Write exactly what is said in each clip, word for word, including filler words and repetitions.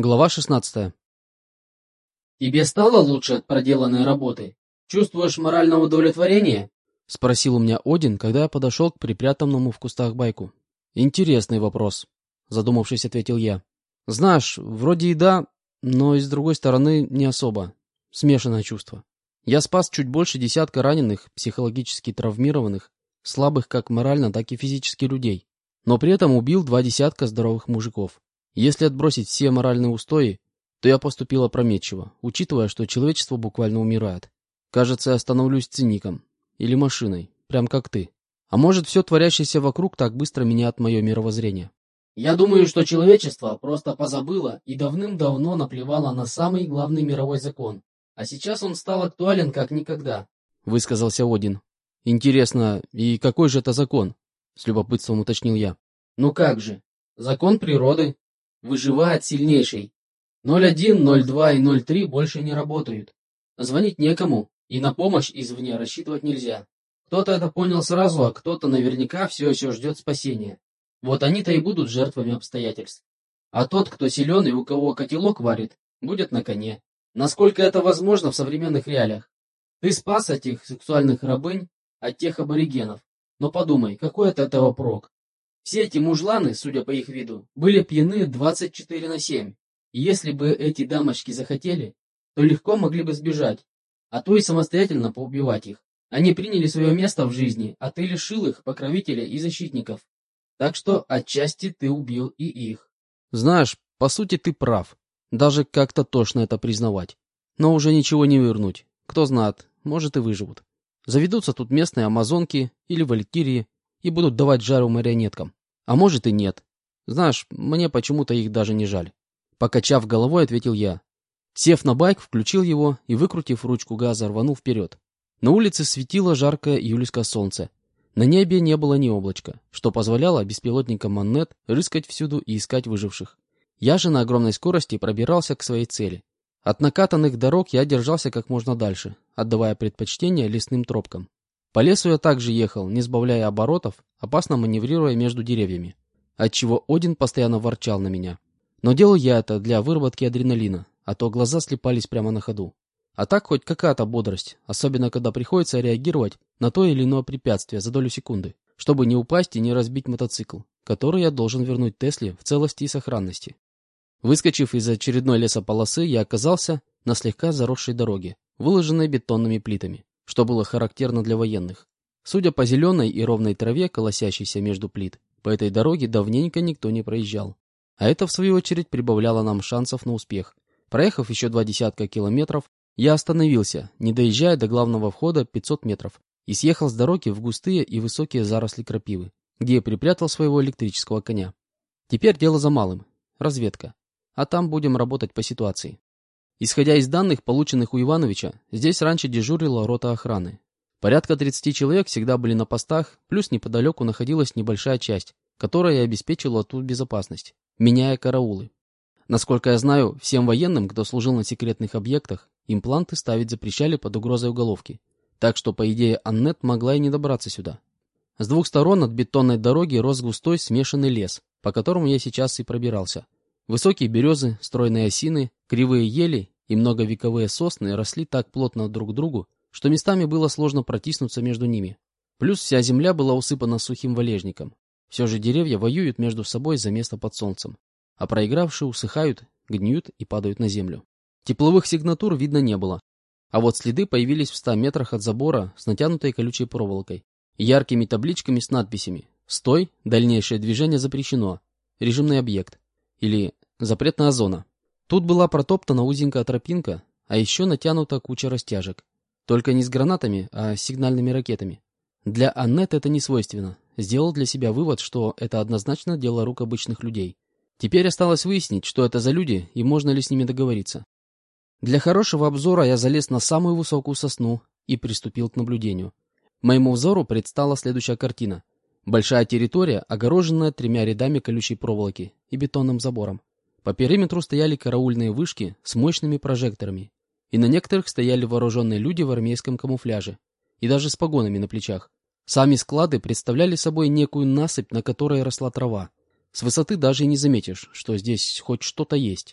Глава шестнадцатая. «Тебе стало лучше от проделанной работы? Чувствуешь моральное удовлетворение?» — спросил у меня Один, когда я подошел к припрятанному в кустах байку. «Интересный вопрос», — задумавшись, ответил я. «Знаешь, вроде и да, но и с другой стороны не особо. Смешанное чувство. Я спас чуть больше десятка раненых, психологически травмированных, слабых как морально, так и физически людей, но при этом убил два десятка здоровых мужиков. Если отбросить все моральные устои, то я поступил опрометчиво, учитывая, что человечество буквально умирает. Кажется, я становлюсь циником. Или машиной, прям как ты. А может, все творящееся вокруг так быстро меняет мое мировоззрение?» «Я думаю, что человечество просто позабыло и давным-давно наплевало на самый главный мировой закон. А сейчас он стал актуален как никогда», — высказался Один. «Интересно, и какой же это закон?» — с любопытством уточнил я. «Ну как же? Закон природы. Выживает сильнейший. ноль один, ноль два и ноль три больше не работают. Звонить некому, и на помощь извне рассчитывать нельзя. Кто-то это понял сразу, а кто-то наверняка все еще ждет спасения. Вот они-то и будут жертвами обстоятельств. А тот, кто силен и у кого котелок варит, будет на коне. Насколько это возможно в современных реалиях? Ты спас этих сексуальных рабынь от тех аборигенов. Но подумай, какой от этого прок? Все эти мужланы, судя по их виду, были пьяны двадцать четыре на семь. И если бы эти дамочки захотели, то легко могли бы сбежать, а то и самостоятельно поубивать их. Они приняли свое место в жизни, а ты лишил их покровителя и защитников. Так что отчасти ты убил и их. Знаешь, по сути ты прав. Даже как-то тошно это признавать. Но уже ничего не вернуть. Кто знает, может и выживут. Заведутся тут местные амазонки или валькирии и будут давать жару марионеткам. А может и нет. Знаешь, мне почему-то их даже не жаль. Покачав головой, ответил я. Сев на байк, включил его и, выкрутив ручку газа, рванул вперед. На улице светило жаркое июльское солнце. На небе не было ни облачка, что позволяло беспилотникам Моннет рыскать всюду и искать выживших. Я же на огромной скорости пробирался к своей цели. От накатанных дорог я держался как можно дальше, отдавая предпочтение лесным тропкам. По лесу я также ехал, не сбавляя оборотов, опасно маневрируя между деревьями, отчего Один постоянно ворчал на меня. Но делал я это для выработки адреналина, а то глаза слепались прямо на ходу. А так хоть какая-то бодрость, особенно когда приходится реагировать на то или иное препятствие за долю секунды, чтобы не упасть и не разбить мотоцикл, который я должен вернуть Тесле в целости и сохранности. Выскочив из очередной лесополосы, я оказался на слегка заросшей дороге, выложенной бетонными плитами, что было характерно для военных. Судя по зеленой и ровной траве, колосящейся между плит, по этой дороге давненько никто не проезжал. А это, в свою очередь, прибавляло нам шансов на успех. Проехав еще два десятка километров, я остановился, не доезжая до главного входа пятьсот метров, и съехал с дороги в густые и высокие заросли крапивы, где я припрятал своего электрического коня. Теперь дело за малым – разведка. А там будем работать по ситуации. Исходя из данных, полученных у Ивановича, здесь раньше дежурила рота охраны. Порядка тридцати человек всегда были на постах, плюс неподалеку находилась небольшая часть, которая обеспечивала тут безопасность, меняя караулы. Насколько я знаю, всем военным, кто служил на секретных объектах, импланты ставить запрещали под угрозой уголовки. Так что, по идее, Аннет могла и не добраться сюда. С двух сторон от бетонной дороги рос густой смешанный лес, по которому я сейчас и пробирался. Высокие березы, стройные осины, кривые ели и многовековые сосны росли так плотно друг к другу, что местами было сложно протиснуться между ними. Плюс вся земля была усыпана сухим валежником. Все же деревья воюют между собой за место под солнцем, а проигравшие усыхают, гниют и падают на землю. Тепловых сигнатур видно не было, а вот следы появились в ста метрах от забора с натянутой колючей проволокой и яркими табличками с надписями «Стой! Дальнейшее движение запрещено! Режимный объект» или «Запретная зона». Тут была протоптана узенькая тропинка, а еще натянута куча растяжек. Только не с гранатами, а с сигнальными ракетами. Для Аннет это не свойственно. Сделал для себя вывод, что это однозначно дело рук обычных людей. Теперь осталось выяснить, что это за люди и можно ли с ними договориться. Для хорошего обзора я залез на самую высокую сосну и приступил к наблюдению. Моему взору предстала следующая картина. Большая территория, огороженная тремя рядами колючей проволоки и бетонным забором. По периметру стояли караульные вышки с мощными прожекторами, и на некоторых стояли вооруженные люди в армейском камуфляже, и даже с погонами на плечах. Сами склады представляли собой некую насыпь, на которой росла трава. С высоты даже и не заметишь, что здесь хоть что-то есть.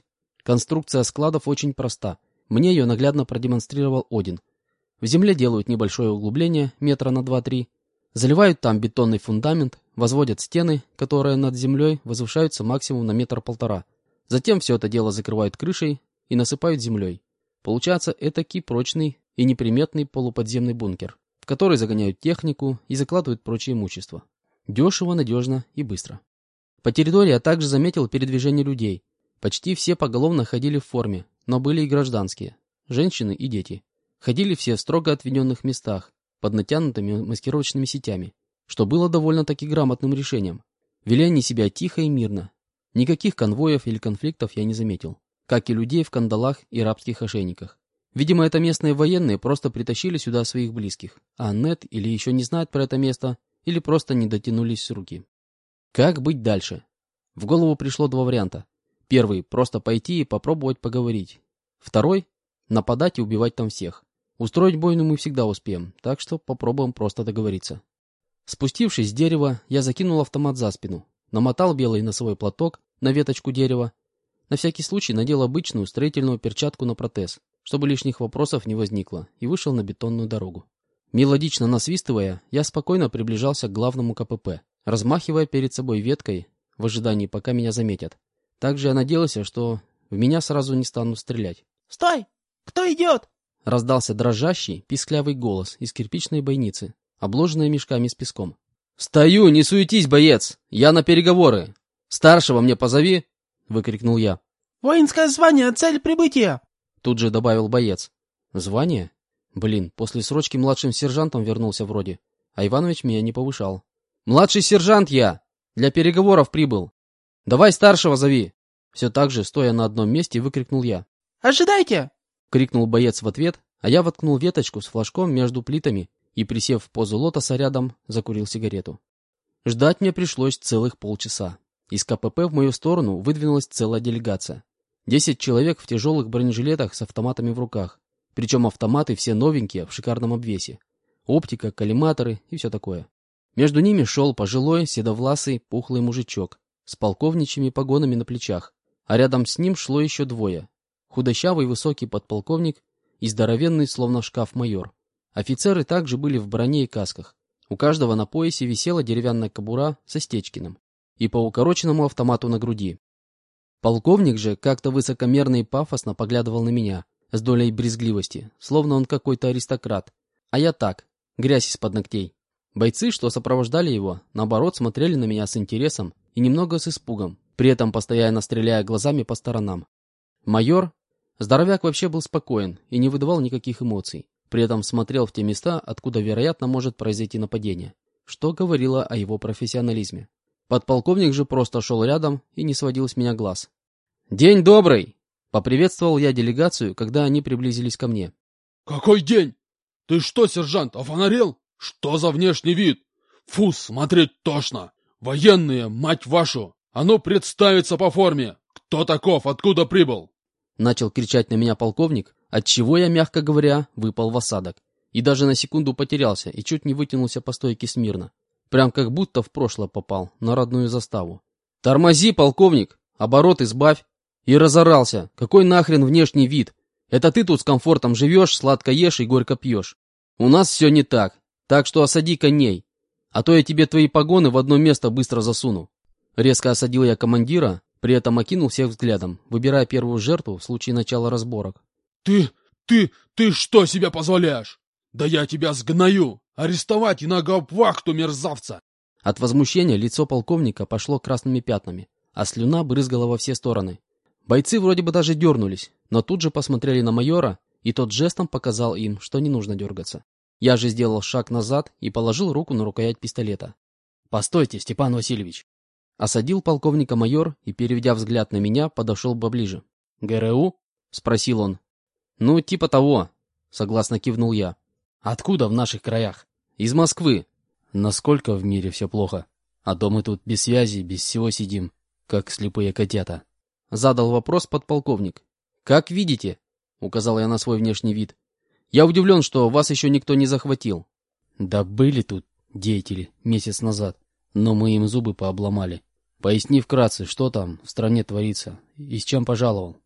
Конструкция складов очень проста. Мне ее наглядно продемонстрировал Один. В земле делают небольшое углубление, метра на два-три, заливают там бетонный фундамент, возводят стены, которые над землей возвышаются максимум на метр-полтора. Затем все это дело закрывают крышей и насыпают землей. Получается этакий прочный и неприметный полуподземный бункер, в который загоняют технику и закладывают прочее имущество. Дешево, надежно и быстро. По территории я также заметил передвижение людей. Почти все поголовно ходили в форме, но были и гражданские, женщины и дети. Ходили все в строго отведенных местах, под натянутыми маскировочными сетями, что было довольно-таки грамотным решением. Вели они себя тихо и мирно. Никаких конвоев или конфликтов я не заметил, как и людей в кандалах и рабских ошейниках. Видимо, это местные военные просто притащили сюда своих близких, а Нет или еще не знает про это место, или просто не дотянулись с руки. Как быть дальше? В голову пришло два варианта. Первый – просто пойти и попробовать поговорить. Второй – нападать и убивать там всех. Устроить бойню мы всегда успеем, так что попробуем просто договориться. Спустившись с дерева, я закинул автомат за спину, намотал белый носовой платок на веточку дерева, на всякий случай надел обычную строительную перчатку на протез, чтобы лишних вопросов не возникло, и вышел на бетонную дорогу. Мелодично насвистывая, я спокойно приближался к главному ка пэ пэ, размахивая перед собой веткой в ожидании, пока меня заметят. Также я надеялся, что в меня сразу не станут стрелять. «Стой! Кто идет?» Раздался дрожащий, писклявый голос из кирпичной бойницы, обложенной мешками с песком. «Стою, не суетись, боец! Я на переговоры! Старшего мне позови!» — выкрикнул я. «Воинское звание, цель прибытия!» Тут же добавил боец. «Звание? Блин, после срочки младшим сержантом вернулся вроде, а Иванович меня не повышал. Младший сержант я! Для переговоров прибыл! Давай старшего зови!» Все так же, стоя на одном месте, выкрикнул я. «Ожидайте!» — крикнул боец в ответ, а я воткнул веточку с флажком между плитами и, присев в позу лотоса рядом, закурил сигарету. Ждать мне пришлось целых полчаса. Из ка пэ пэ в мою сторону выдвинулась целая делегация. Десять человек в тяжелых бронежилетах с автоматами в руках. Причем автоматы все новенькие, в шикарном обвесе. Оптика, коллиматоры и все такое. Между ними шел пожилой, седовласый, пухлый мужичок с полковничьими погонами на плечах, а рядом с ним шло еще двое. Худощавый высокий подполковник и здоровенный, словно шкаф, майор. Офицеры также были в броне и касках. У каждого на поясе висела деревянная кобура со стечкиным и по укороченному автомату на груди. Полковник же как-то высокомерно и пафосно поглядывал на меня с долей брезгливости, словно он какой-то аристократ. А я так, грязь из-под ногтей. Бойцы, что сопровождали его, наоборот, смотрели на меня с интересом и немного с испугом, при этом постоянно стреляя глазами по сторонам. Майор, здоровяк, вообще был спокоен и не выдавал никаких эмоций, при этом смотрел в те места, откуда, вероятно, может произойти нападение, что говорило о его профессионализме. Подполковник же просто шел рядом и не сводил с меня глаз. «День добрый!» — поприветствовал я делегацию, когда они приблизились ко мне. «Какой день? Ты что, сержант, офонарел? Что за внешний вид? Фу, смотреть тошно! Военные, мать вашу! А ну представиться по форме! Кто таков, откуда прибыл?» Начал кричать на меня полковник, отчего я, мягко говоря, выпал в осадок. И даже на секунду потерялся и чуть не вытянулся по стойке смирно. Прям как будто в прошлое попал, на родную заставу. «Тормози, полковник! Оборот избавь!» И разорался. «Какой нахрен внешний вид? Это ты тут с комфортом живешь, сладко ешь и горько пьешь. У нас все не так, так что осади коней, а то я тебе твои погоны в одно место быстро засуну». Резко осадил я командира, при этом окинул всех взглядом, выбирая первую жертву в случае начала разборок. «Ты, ты, ты что себе позволяешь? Да я тебя сгною! Арестовать и на гауптвахту, мерзавца!» От возмущения лицо полковника пошло красными пятнами, а слюна брызгала во все стороны. Бойцы вроде бы даже дернулись, но тут же посмотрели на майора, и тот жестом показал им, что не нужно дергаться. Я же сделал шаг назад и положил руку на рукоять пистолета. «Постойте, Степан Васильевич!» Осадил полковника майор и, переведя взгляд на меня, подошел поближе. «гэ эр у?» — спросил он. «Ну, типа того», — согласно кивнул я. «Откуда в наших краях?» «Из Москвы». «Насколько в мире все плохо? А то мы тут без связи, без всего сидим, как слепые котята». Задал вопрос подполковник. «Как видите», — указал я на свой внешний вид. «Я удивлен, что вас еще никто не захватил». «Да были тут деятели месяц назад, но мы им зубы пообломали. Поясни вкратце, что там в стране творится и с чем пожаловал».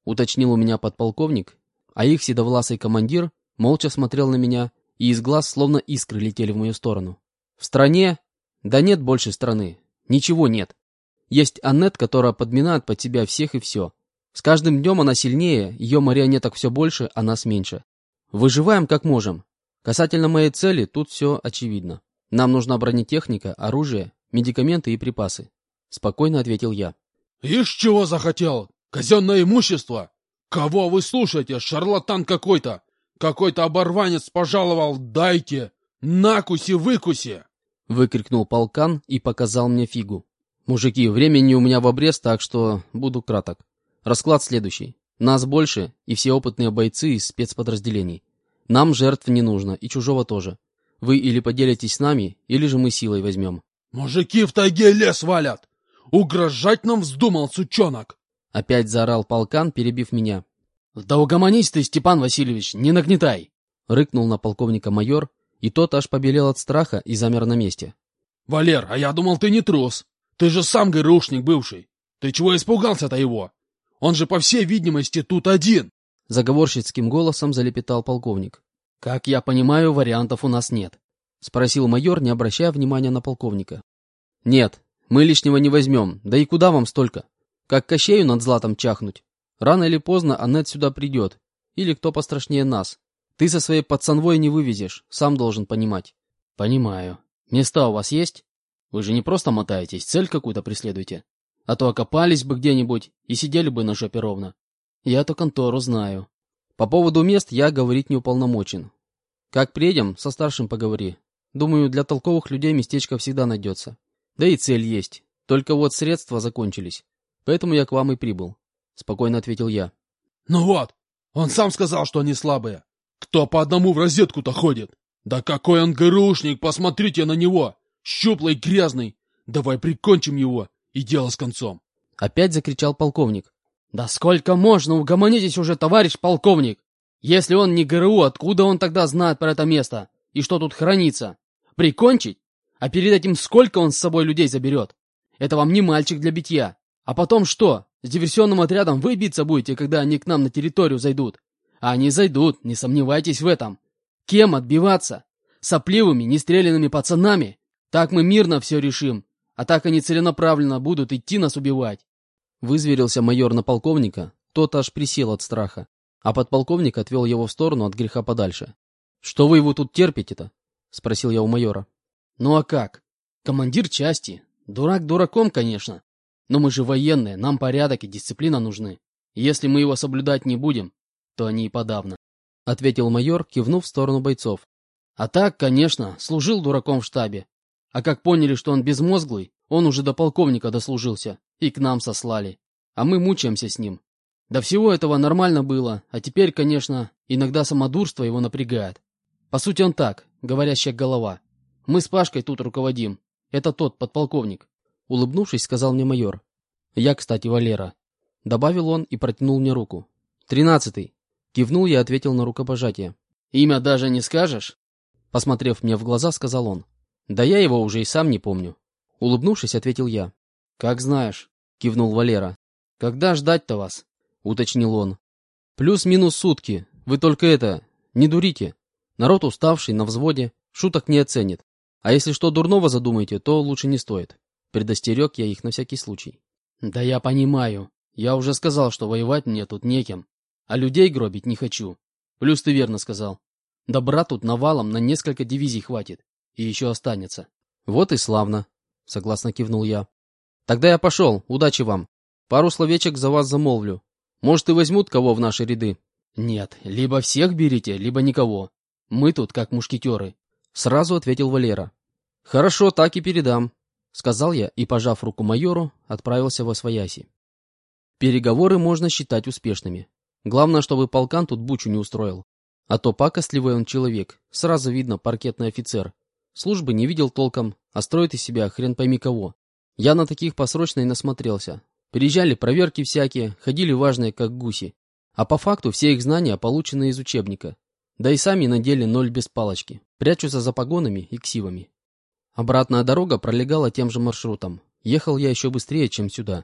уточнил у меня подполковник, а их седовласый командир молча смотрел на меня, и из глаз словно искры летели в мою сторону. В стране? Да нет больше страны. Ничего нет. Есть Аннет, которая подминает под себя всех и все. С каждым днем она сильнее, ее марионеток все больше, а нас меньше. Выживаем как можем. Касательно моей цели, тут все очевидно. Нам нужна бронетехника, оружие, медикаменты и припасы. Спокойно ответил я. Ишь чего захотел? Казенное имущество? Кого вы слушаете? Шарлатан какой-то! Какой-то оборванец пожаловал, дайте! Накуси-выкуси! Выкрикнул полкан и показал мне фигу. Мужики, времени у меня в обрез, так что буду краток. Расклад следующий. Нас больше, и все опытные бойцы из спецподразделений. Нам жертв не нужно, и чужого тоже. Вы или поделитесь с нами, или же мы силой возьмем. Мужики в тайге лес валят! Угрожать нам вздумал, сучонок! Опять заорал полкан, перебив меня. Да угомонись ты, Степан Васильевич, не нагнетай! Рыкнул на полковника майор, и тот аж побелел от страха и замер на месте. Валер, а я думал, ты не трус. Ты же сам ГРУшник бывший. Ты чего испугался-то его? Он же, по всей видимости, тут один. Заговорщицким голосом залепетал полковник. Как я понимаю, вариантов у нас нет. Спросил майор, не обращая внимания на полковника. Нет, мы лишнего не возьмем, да и куда вам столько? Как Кощею над златом чахнуть? Рано или поздно Аннет сюда придет. Или кто пострашнее нас. Ты со своей пацанвой не вывезешь, сам должен понимать. Понимаю. Места у вас есть? Вы же не просто мотаетесь, цель какую-то преследуете. А то окопались бы где-нибудь и сидели бы на жопе ровно. Я эту контору знаю. По поводу мест я говорить не уполномочен. Как приедем, со старшим поговори. Думаю, для толковых людей местечко всегда найдется. Да и цель есть. Только вот средства закончились. Поэтому я к вам и прибыл. Спокойно ответил я. Ну вот, он сам сказал, что они слабые. Кто по одному в розетку-то ходит? Да какой он ГРУшник, посмотрите на него! Щуплый, грязный! Давай прикончим его, и дело с концом. Опять закричал полковник. Да сколько можно, угомонитесь уже, товарищ полковник! Если он не ГРУ, откуда он тогда знает про это место? И что тут хранится? Прикончить? А перед этим сколько он с собой людей заберет? Это вам не мальчик для битья. А потом что? С диверсионным отрядом вы биться будете, когда они к нам на территорию зайдут? А они зайдут, не сомневайтесь в этом. Кем отбиваться? Сопливыми, нестрелянными пацанами? Так мы мирно все решим. А так они целенаправленно будут идти нас убивать. Вызверился майор на полковника, тот аж присел от страха, а подполковник отвел его в сторону от греха подальше. «Что вы его тут терпите-то?» — спросил я у майора. «Ну а как? Командир части. Дурак дураком, конечно. Но мы же военные, нам порядок и дисциплина нужны. Если мы его соблюдать не будем, то они и подавно», — ответил майор, кивнув в сторону бойцов. «А так, конечно, служил дураком в штабе. А как поняли, что он безмозглый, он уже до полковника дослужился, и к нам сослали. А мы мучаемся с ним. До всего этого нормально было, а теперь, конечно, иногда самодурство его напрягает. По сути, он так, говорящая голова. Мы с Пашкой тут руководим. Это тот подполковник», — улыбнувшись, сказал мне майор. «Я, кстати, Валера», — добавил он и протянул мне руку. «Тринадцатый». Кивнул я и ответил на рукопожатие. «Имя даже не скажешь?» Посмотрев мне в глаза, сказал он. «Да я его уже и сам не помню». Улыбнувшись, ответил я. «Как знаешь», — кивнул Валера. «Когда ждать-то вас?» — уточнил он. «Плюс-минус сутки. Вы только это, не дурите. Народ уставший, на взводе, шуток не оценит. А если что дурного задумаете, то лучше не стоит». Предостерег я их на всякий случай. «Да я понимаю. Я уже сказал, что воевать мне тут некем. А людей гробить не хочу. Плюс ты верно сказал. Добра тут навалом на несколько дивизий хватит. И еще останется». «Вот и славно», — согласно кивнул я. «Тогда я пошел. Удачи вам. Пару словечек за вас замолвлю. Может, и возьмут кого в наши ряды». «Нет, либо всех берите, либо никого. Мы тут как мушкетеры», — сразу ответил Валера. «Хорошо, так и передам», — сказал я и, пожав руку майору, отправился во свояси. Переговоры можно считать успешными. Главное, чтобы полкан тут бучу не устроил. А то пакостливый он человек, сразу видно паркетный офицер. Службы не видел толком, а строит из себя хрен пойми кого. Я на таких посрочно и насмотрелся. Приезжали проверки всякие, ходили важные как гуси. А по факту все их знания получены из учебника. Да и сами на деле ноль без палочки, прячутся за погонами и ксивами. Обратная дорога пролегала тем же маршрутом. Ехал я еще быстрее, чем сюда.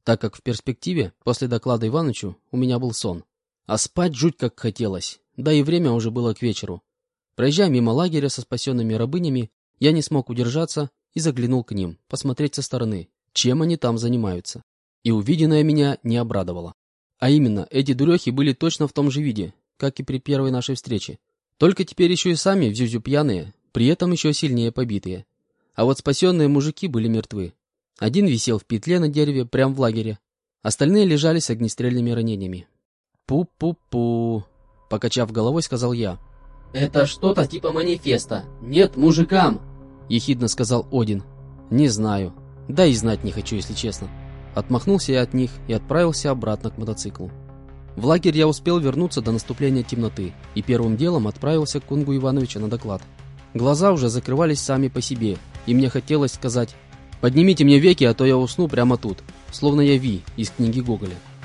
так как в перспективе, после доклада Иванычу, у меня был сон. А спать жуть как хотелось, да и время уже было к вечеру. Проезжая мимо лагеря со спасенными рабынями, я не смог удержаться и заглянул к ним, посмотреть со стороны, чем они там занимаются. И увиденное меня не обрадовало. А именно, эти дурехи были точно в том же виде, как и при первой нашей встрече. Только теперь еще и сами в зюзю пьяные, при этом еще сильнее побитые. А вот спасенные мужики были мертвы. Один висел в петле на дереве прямо в лагере. Остальные лежали с огнестрельными ранениями. «Пу-пу-пу», — покачав головой, сказал я. «Это что-то типа манифеста. Нет мужикам!» — ехидно сказал Один. «Не знаю. Да и знать не хочу, если честно». Отмахнулся я от них и отправился обратно к мотоциклу. В лагерь я успел вернуться до наступления темноты и первым делом отправился к Кунгу Ивановича на доклад. Глаза уже закрывались сами по себе, и мне хотелось сказать: «Поднимите мне веки, а то я усну прямо тут», словно я Ви из книги Гоголя.